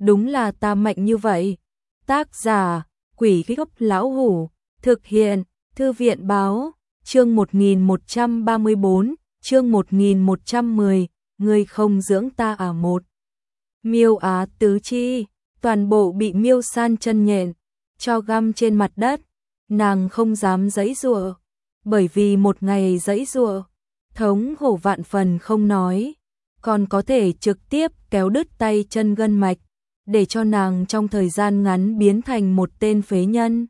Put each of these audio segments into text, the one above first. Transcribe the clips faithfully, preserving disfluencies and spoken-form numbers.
đúng là ta mạnh như vậy. Tác giả, Quỷ Gốc Lão Hủ, thực hiện, Thư viện báo, chương một nghìn một trăm ba mươi bốn, chương một nghìn một trăm mười, ngươi không dưỡng ta à một. Miêu Á tứ chi, toàn bộ bị Miêu San chân nhện, cho găm trên mặt đất, nàng không dám giãy giụa, bởi vì một ngày giãy giụa, thống hổ vạn phần không nói, còn có thể trực tiếp kéo đứt tay chân gân mạch, để cho nàng trong thời gian ngắn biến thành một tên phế nhân.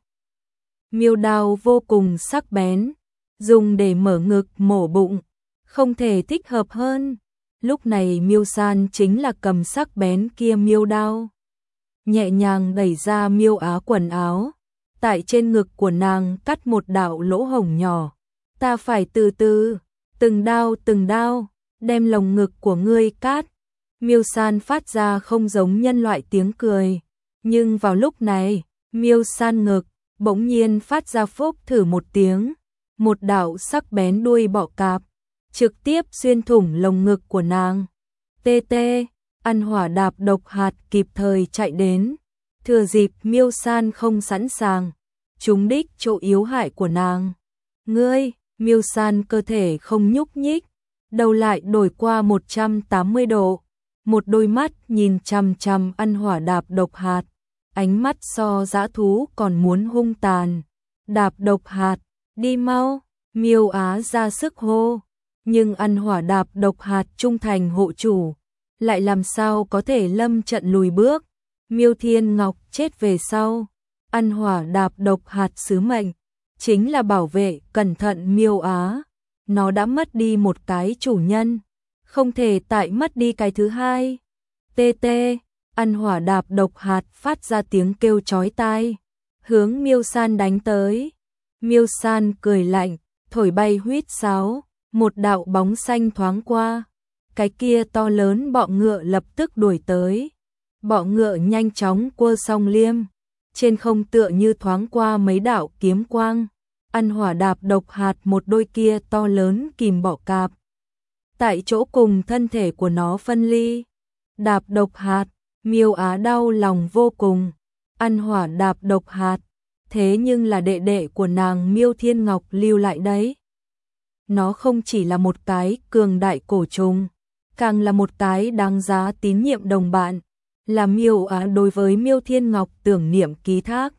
Miêu đao vô cùng sắc bén, dùng để mở ngực mổ bụng, không thể thích hợp hơn. Lúc này Miêu San chính là cầm sắc bén kia miêu đao, nhẹ nhàng đẩy ra Miêu Á quần áo, tại trên ngực của nàng cắt một đạo lỗ hổng nhỏ. Ta phải từ từ, từng đao từng đao, đem lồng ngực của ngươi cắt. Miêu San phát ra không giống nhân loại tiếng cười, nhưng vào lúc này, Miêu San ngực bỗng nhiên phát ra phốc thử một tiếng, một đạo sắc bén đuôi bọ cạp trực tiếp xuyên thủng lồng ngực của nàng. Tê tê, ăn hỏa đạp độc hạt kịp thời chạy đến, thừa dịp Miêu San không sẵn sàng, trúng đích chỗ yếu hại của nàng. Ngươi, Miêu San cơ thể không nhúc nhích, đầu lại đổi qua một trăm tám mươi độ, một đôi mắt nhìn chằm chằm ăn hỏa đạp độc hạt, ánh mắt so dã thú còn muốn hung tàn. Đạp độc hạt, đi mau, Miêu Á ra sức hô, nhưng ăn hỏa đạp độc hạt trung thành hộ chủ, lại làm sao có thể lâm trận lùi bước. Miêu Thiên Ngọc chết về sau, ăn hỏa đạp độc hạt sứ mệnh chính là bảo vệ cẩn thận Miêu Á, nó đã mất đi một cái chủ nhân, không thể tại mất đi cái thứ hai. Tê tê, ăn hỏa đạp độc hạt phát ra tiếng kêu chói tai, hướng Miêu San đánh tới. Miêu San cười lạnh, thổi bay huýt sáo, một đạo bóng xanh thoáng qua, cái kia to lớn bọ ngựa lập tức đuổi tới. Bọ ngựa nhanh chóng quơ song liêm, trên không tựa như thoáng qua mấy đạo kiếm quang, ăn hỏa đạp độc hạt một đôi kia to lớn kìm bọ cạp, tại chỗ cùng thân thể của nó phân ly. Đạp độc hạt, Miêu Á đau lòng vô cùng, ăn hỏa đạp độc hạt, thế nhưng là đệ đệ của nàng Miêu Thiên Ngọc lưu lại đấy. Nó không chỉ là một cái cường đại cổ trùng, càng là một cái đáng giá tín nhiệm đồng bạn, là Miêu Á đối với Miêu Thiên Ngọc tưởng niệm ký thác.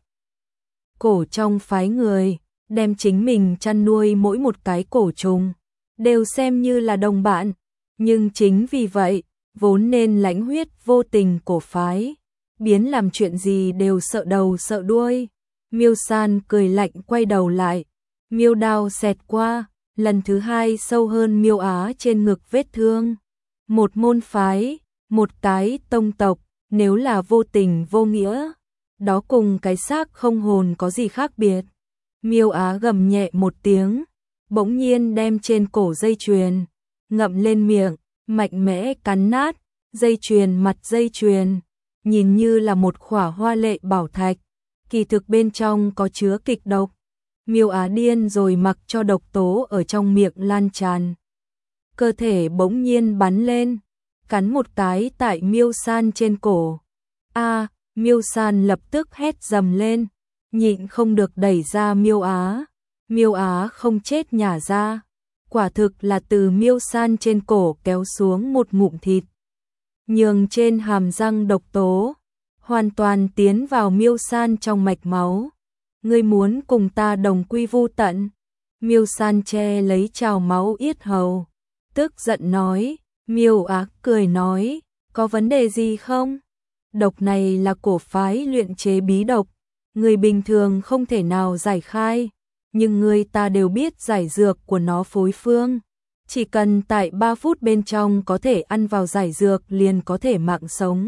Cổ trong phái người, đem chính mình chăn nuôi mỗi một cái cổ trùng, đều xem như là đồng bạn, nhưng chính vì vậy, vốn nên lãnh huyết vô tình cổ phái, biến làm chuyện gì đều sợ đầu sợ đuôi. Miêu San cười lạnh quay đầu lại, miêu đao xẹt qua, lần thứ hai sâu hơn Miêu Á trên ngực vết thương. Một môn phái, một cái tông tộc, nếu là vô tình vô nghĩa, đó cùng cái xác không hồn có gì khác biệt. Miêu Á gầm nhẹ một tiếng, bỗng nhiên đem trên cổ dây chuyền ngậm lên miệng, mạnh mẽ cắn nát. Dây chuyền mặt dây chuyền, nhìn như là một khỏa hoa lệ bảo thạch, kỳ thực bên trong có chứa kịch độc. Miêu Á điên rồi mặc cho độc tố ở trong miệng lan tràn. Cơ thể bỗng nhiên bắn lên, cắn một cái tại Miêu San trên cổ. A, Miêu San lập tức hét dầm lên, nhịn không được đẩy ra Miêu Á. Miêu Á không chết nhả ra, quả thực là từ Miêu San trên cổ kéo xuống một ngụm thịt, nhường trên hàm răng độc tố hoàn toàn tiến vào Miêu San trong mạch máu. Ngươi muốn cùng ta đồng quy vu tận? Miêu San che lấy trào máu yết hầu, tức giận nói. Miêu Á cười nói, có vấn đề gì không? Độc này là cổ phái luyện chế bí độc, người bình thường không thể nào giải khai, nhưng người ta đều biết giải dược của nó phối phương. Chỉ cần tại ba phút bên trong có thể ăn vào giải dược liền có thể mạng sống.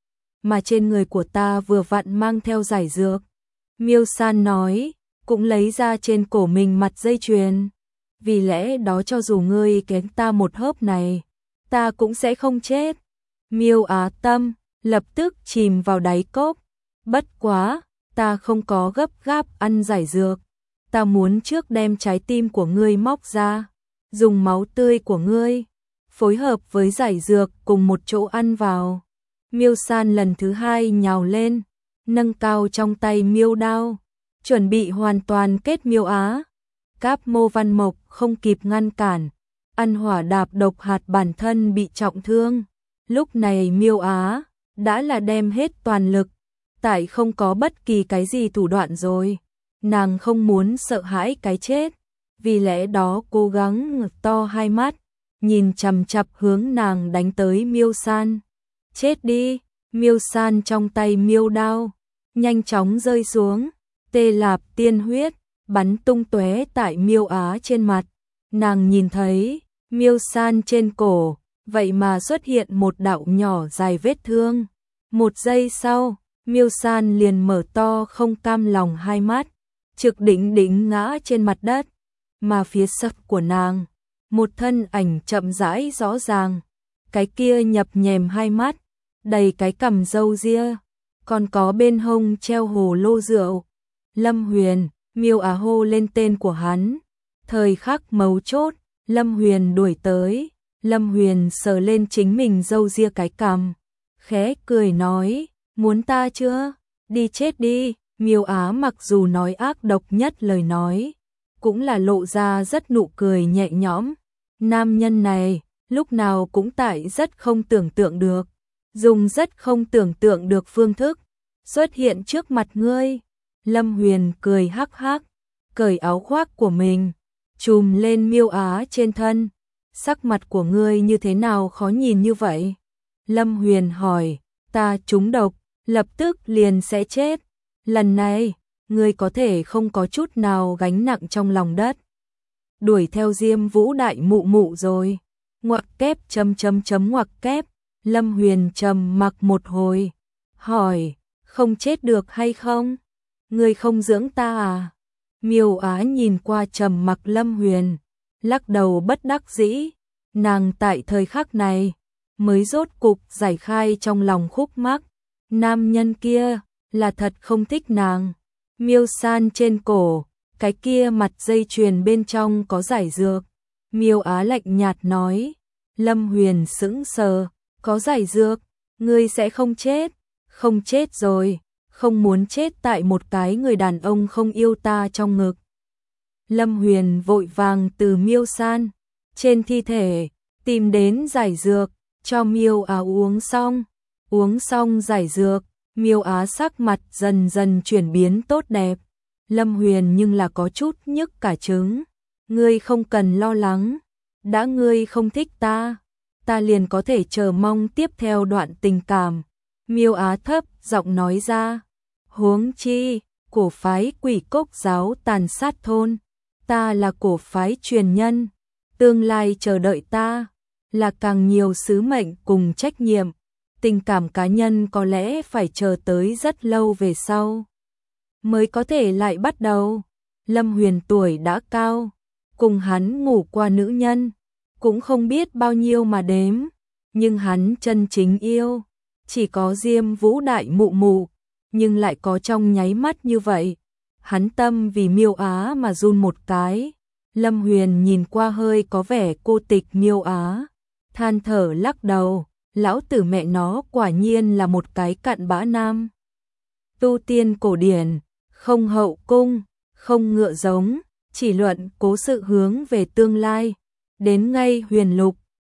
Mà trên người của ta vừa vặn mang theo giải dược. Miêu San nói, cũng lấy ra trên cổ mình mặt dây chuyền. Vì lẽ đó cho dù ngươi kén ta một hớp này, ta cũng sẽ không chết. Miêu Á tâm lập tức chìm vào đáy cốc. Bất quá, ta không có gấp gáp ăn giải dược. Ta muốn trước đem trái tim của ngươi móc ra, dùng máu tươi của ngươi phối hợp với giải dược cùng một chỗ ăn vào. Miêu San lần thứ hai nhào lên, nâng cao trong tay miêu đao, chuẩn bị hoàn toàn kết Miêu Á. Cáp Mô Văn Mộc không kịp ngăn cản, ăn hỏa đạp độc hạt bản thân bị trọng thương. Lúc này Miêu Á đã là đem hết toàn lực, tại không có bất kỳ cái gì thủ đoạn rồi. Nàng không muốn sợ hãi cái chết, vì lẽ đó cố gắng ngực to hai mắt, nhìn chằm chằm hướng nàng đánh tới Miêu San. Chết đi! Miêu San trong tay miêu đao nhanh chóng rơi xuống, tê lạp tiên huyết bắn tung tóe tại Miêu Á trên mặt. Nàng nhìn thấy Miêu San trên cổ vậy mà xuất hiện một đạo nhỏ dài vết thương. Một giây sau, Miêu San liền mở to không cam lòng hai mắt, trực đỉnh đỉnh ngã trên mặt đất, mà phía sau của nàng, một thân ảnh chậm rãi rõ ràng, cái kia nhập nhèm hai mắt, đầy cái cằm râu ria, còn có bên hông treo hồ lô rượu. Lâm Huyền. Miêu Á hô lên tên của hắn. Thời khắc mấu chốt, Lâm Huyền đuổi tới. Lâm Huyền sờ lên chính mình râu ria cái cằm, khẽ cười nói, muốn ta chưa? Đi chết đi. Miêu Á mặc dù nói ác độc nhất lời nói, cũng là lộ ra rất nụ cười nhẹ nhõm. Nam nhân này, lúc nào cũng tại rất không tưởng tượng được, dùng rất không tưởng tượng được phương thức, xuất hiện trước mặt ngươi. Lâm Huyền cười hắc hắc, cởi áo khoác của mình, trùm lên Miêu Á trên thân. Sắc mặt của ngươi như thế nào khó nhìn như vậy? Lâm Huyền hỏi, ta trúng độc, lập tức liền sẽ chết. Lần này, ngươi có thể không có chút nào gánh nặng trong lòng đất. Đuổi theo Diêm Vũ đại mụ mụ rồi. Ngoặc kép chấm chấm chấm ngoặc kép. Lâm Huyền trầm mặc một hồi, hỏi, không chết được hay không? Ngươi không dưỡng ta à? Miêu Á nhìn qua trầm mặc Lâm Huyền, lắc đầu bất đắc dĩ. Nàng tại thời khắc này mới rốt cục giải khai trong lòng khúc mắc. Nam nhân kia là thật không thích nàng. Miêu San trên cổ, cái kia mặt dây chuyền bên trong có giải dược. Miêu Á lạnh nhạt nói. Lâm Huyền sững sờ, có giải dược, ngươi sẽ không chết. Không chết rồi, không muốn chết tại một cái người đàn ông không yêu ta trong ngực. Lâm Huyền vội vàng từ Miêu San trên thi thể tìm đến giải dược, cho Miêu Á uống xong. Uống xong giải dược, Miêu Á sắc mặt dần dần chuyển biến tốt đẹp. Lâm Huyền nhưng là có chút nhức cả trứng. Ngươi không cần lo lắng, đã ngươi không thích ta, ta liền có thể chờ mong tiếp theo đoạn tình cảm. Miêu Á thấp giọng nói ra, huống chi, cổ phái Quỷ Cốc giáo tàn sát thôn, ta là cổ phái truyền nhân, tương lai chờ đợi ta là càng nhiều sứ mệnh cùng trách nhiệm. Tình cảm cá nhân có lẽ phải chờ tới rất lâu về sau mới có thể lại bắt đầu. Lâm Huyền tuổi đã cao, cùng hắn ngủ qua nữ nhân cũng không biết bao nhiêu mà đếm, nhưng hắn chân chính yêu chỉ có Diêm Vũ đại mụ mụ, nhưng lại có trong nháy mắt như vậy, hắn tâm vì Miêu Á mà run một cái. Lâm Huyền nhìn qua hơi có vẻ cô tịch Miêu Á, than thở lắc đầu, lão tử mẹ nó quả nhiên là một cái cặn bã nam. Tu tiên cổ điển, không hậu cung, không ngựa giống, chỉ luận cố sự hướng về tương lai, đến ngay huyền lục,